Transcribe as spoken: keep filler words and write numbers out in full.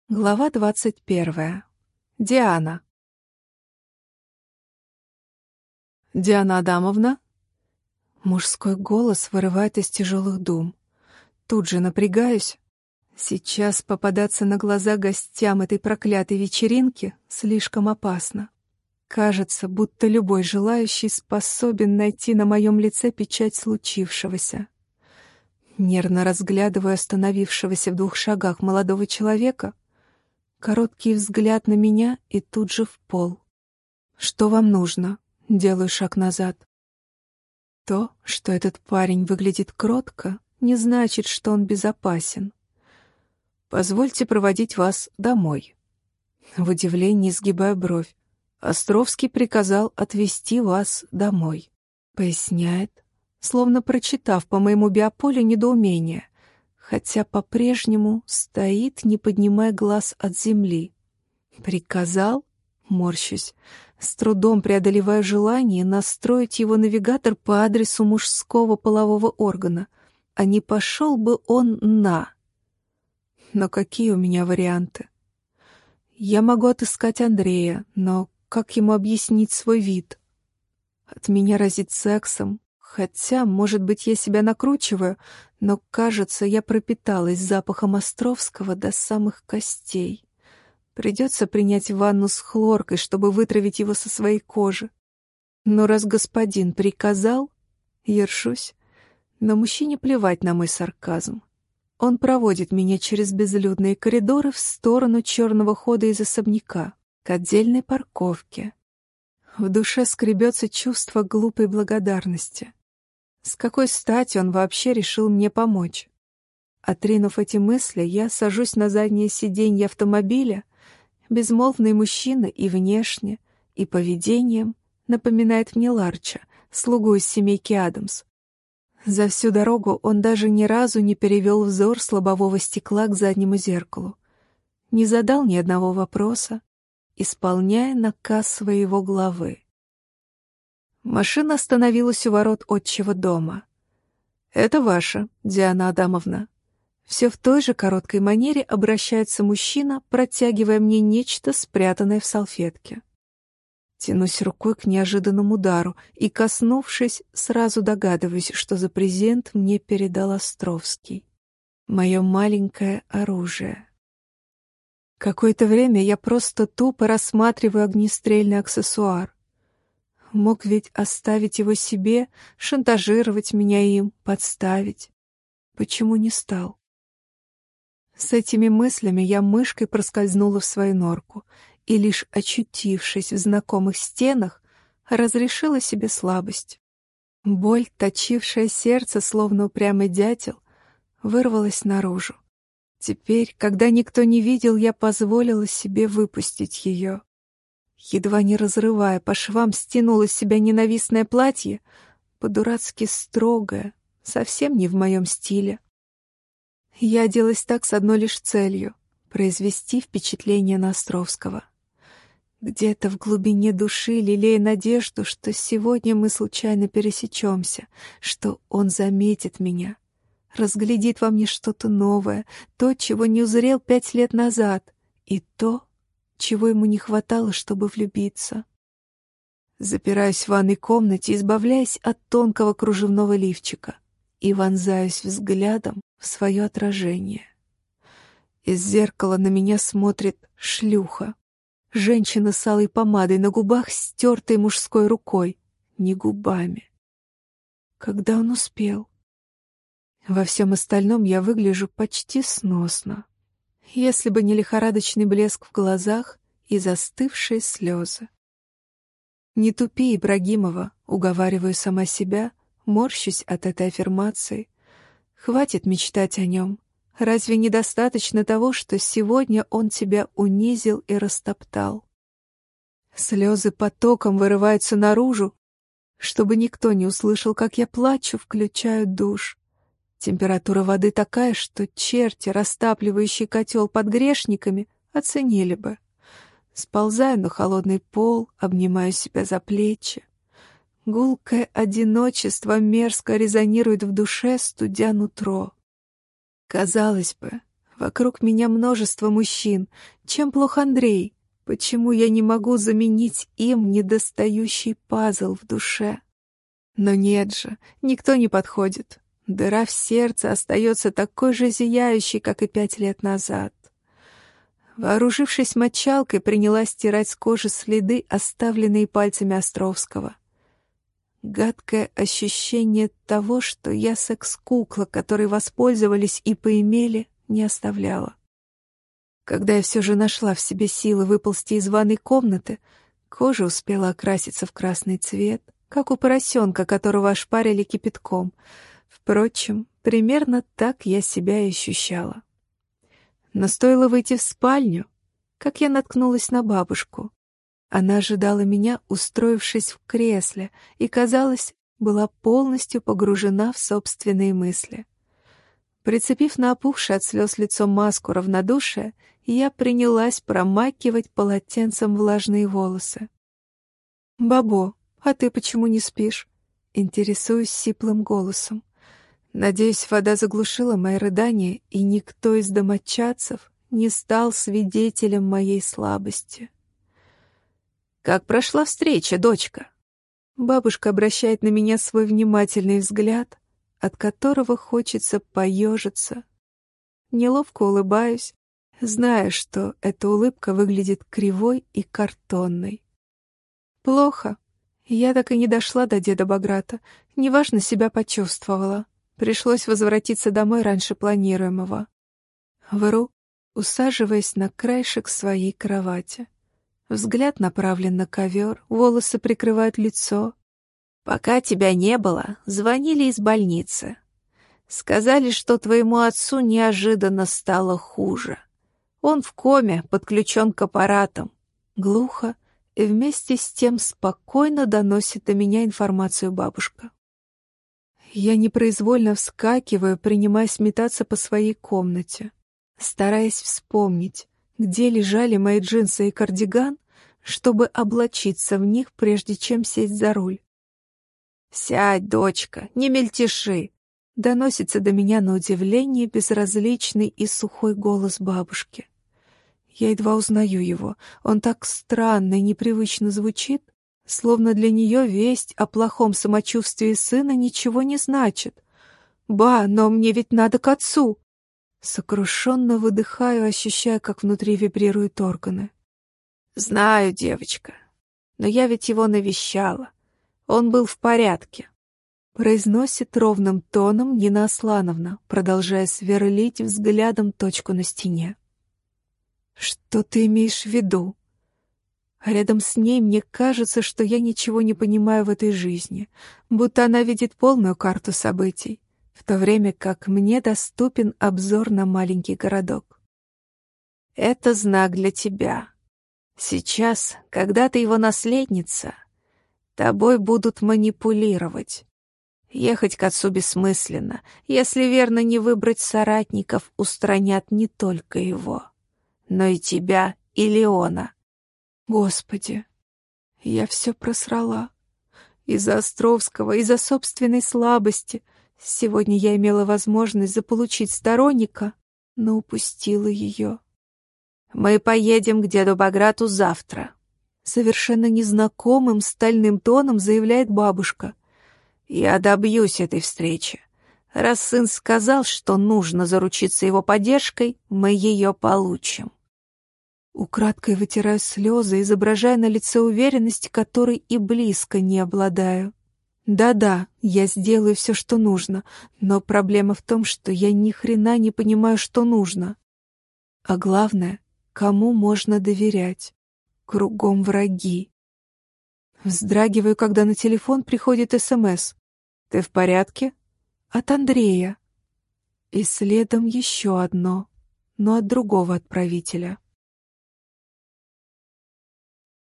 Глава двадцать первая. Диана. «Диана Адамовна?» Мужской голос вырывает из тяжелых дум. Тут же напрягаюсь. Сейчас попадаться на глаза гостям этой проклятой вечеринки слишком опасно. Кажется, будто любой желающий способен найти на моем лице печать случившегося. Нервно разглядываю остановившегося в двух шагах молодого человека. Короткий взгляд на меня и тут же в пол. «Что вам нужно?» Делаю шаг назад. То, что этот парень выглядит кротко, не значит, что он безопасен. «Позвольте проводить вас домой». В удивлении сгибаю бровь. «Островский приказал отвезти вас домой», — поясняет, словно прочитав по моему биополю недоумение, хотя по-прежнему стоит, не поднимая глаз от земли. «Приказал?» — морщусь, с трудом преодолеваю желание настроить его навигатор по адресу мужского полового органа, а не пошел бы он на... Но какие у меня варианты? Я могу отыскать Андрея, но как ему объяснить свой вид? От меня разит сексом, хотя, может быть, я себя накручиваю, но, кажется, я пропиталась запахом Островского до самых костей. Придется принять ванну с хлоркой, чтобы вытравить его со своей кожи. Но раз господин приказал, ершусь, но мужчине плевать на мой сарказм. Он проводит меня через безлюдные коридоры в сторону черного хода из особняка, к отдельной парковке. В душе скребется чувство глупой благодарности. С какой стати он вообще решил мне помочь? Отринув эти мысли, я сажусь на заднее сиденье автомобиля. Безмолвный мужчина и внешне, и поведением напоминает мне Ларча, слугу из семейки Адамс. За всю дорогу он даже ни разу не перевел взор с лобового стекла к заднему зеркалу, не задал ни одного вопроса, исполняя наказ своего главы. Машина остановилась у ворот отчего дома. «Это ваша, Диана Адамовна». Все в той же короткой манере обращается мужчина, протягивая мне нечто, спрятанное в салфетке. Тянусь рукой к неожиданному удару и, коснувшись, сразу догадываюсь, что за презент мне передал Островский. Мое маленькое оружие. Какое-то время я просто тупо рассматриваю огнестрельный аксессуар. Мог ведь оставить его себе, шантажировать меня им, подставить. Почему не стал? С этими мыслями я мышкой проскользнула в свою норку и, лишь очутившись в знакомых стенах, разрешила себе слабость. Боль, точившая сердце, словно упрямый дятел, вырвалась наружу. Теперь, когда никто не видел, я позволила себе выпустить ее. Едва не разрывая, по швам стянула с себя ненавистное платье, по-дурацки строгое, совсем не в моем стиле. Я оделась так с одной лишь целью — произвести впечатление на Островского. Где-то в глубине души лелея надежду, что сегодня мы случайно пересечемся, что он заметит меня, разглядит во мне что-то новое, то, чего не узрел пять лет назад, и то, чего ему не хватало, чтобы влюбиться. Запираюсь в ванной комнате, избавляясь от тонкого кружевного лифчика, и вонзаюсь взглядом в свое отражение. Из зеркала на меня смотрит шлюха. Женщина с алой помадой на губах, стертой мужской рукой, не губами. Когда он успел? Во всем остальном я выгляжу почти сносно, если бы не лихорадочный блеск в глазах и застывшие слезы. «Не тупи, Ибрагимова», — уговариваю сама себя, морщусь от этой аффирмации. Хватит мечтать о нем. Разве недостаточно того, что сегодня он тебя унизил и растоптал? Слезы потоком вырываются наружу. Чтобы никто не услышал, как я плачу, включаю душ. Температура воды такая, что черти, растапливающие котел под грешниками, оценили бы. Сползаю на холодный пол, обнимаю себя за плечи. Гулкое одиночество мерзко резонирует в душе, студя нутро. Казалось бы, Вокруг меня множество мужчин. Чем плох Андрей? Почему я не могу заменить им недостающий пазл в душе? Но нет же, никто не подходит. Дыра в сердце остается такой же зияющей, как и пять лет назад. Вооружившись мочалкой, принялась стирать с кожи следы, оставленные пальцами Островского. Гадкое ощущение того, что я секс-кукла, которой воспользовались и поимели, не оставляло. Когда я все же нашла в себе силы выползти из ванной комнаты, кожа успела окраситься в красный цвет, как у поросенка, которого ошпарили кипятком. Впрочем, примерно так я себя и ощущала. Но стоило выйти в спальню, как я наткнулась на бабушку. Она ожидала меня, устроившись в кресле, и, казалось, была полностью погружена в собственные мысли. Прицепив на опухшее от слез лицо маску равнодушия, я принялась промакивать полотенцем влажные волосы. «Бабо, а ты почему не спишь?» — интересуюсь сиплым голосом. Надеюсь, вода заглушила мои рыдания, и никто из домочадцев не стал свидетелем моей слабости. «Как прошла встреча, дочка?» Бабушка обращает на меня свой внимательный взгляд, от которого хочется поежиться. Неловко улыбаюсь, зная, что эта улыбка выглядит кривой и картонной. Плохо. Я так и не дошла до деда Баграта, неважно себя почувствовала. Пришлось возвратиться домой раньше планируемого. Вру, усаживаясь на краешек своей кровати. Взгляд направлен на ковер, волосы прикрывают лицо. «Пока тебя не было, звонили из больницы. Сказали, что твоему отцу неожиданно стало хуже. Он в коме, подключен к аппаратам». Глухо и вместе с тем спокойно доносит до меня информацию бабушка. Я непроизвольно вскакиваю, принимаясь метаться по своей комнате, стараясь вспомнить, где лежали мои джинсы и кардиган, чтобы облачиться в них, прежде чем сесть за руль. «Сядь, дочка, не мельтеши!» — доносится до меня на удивление безразличный и сухой голос бабушки. Я едва узнаю его, он так странно и непривычно звучит, словно для нее весть о плохом самочувствии сына ничего не значит. «Ба, но мне ведь надо к отцу!» Сокрушенно выдыхаю, ощущая, как внутри вибрируют органы. «Знаю, девочка, но я ведь его навещала. Он был в порядке», — произносит ровным тоном Нина Аслановна, продолжая сверлить взглядом точку на стене. «Что ты имеешь в виду?» А рядом с ней мне кажется, что я ничего не понимаю в этой жизни, будто она видит полную карту событий, в то время как мне доступен обзор на маленький городок. «Это знак для тебя. Сейчас, когда ты его наследница, тобой будут манипулировать. Ехать к отцу бессмысленно. Если верно не выбрать соратников, устранят не только его, но и тебя, и Леона». Господи, я все просрала. Из-за Островского, из-за собственной слабости. Сегодня я имела возможность заполучить сторонника, но упустила ее. «Мы поедем к деду Баграту завтра», — совершенно незнакомым стальным тоном заявляет бабушка. «Я добьюсь этой встречи. Раз сын сказал, что нужно заручиться его поддержкой, мы ее получим». Украдкой вытираю слезы, изображая на лице уверенность, которой и близко не обладаю. Да-да, я сделаю все, что нужно, но проблема в том, что я ни хрена не понимаю, что нужно. А главное, кому можно доверять? Кругом враги. Вздрагиваю, когда на телефон приходит СМС. «Ты в порядке?» От Андрея. И следом еще одно, но от другого отправителя.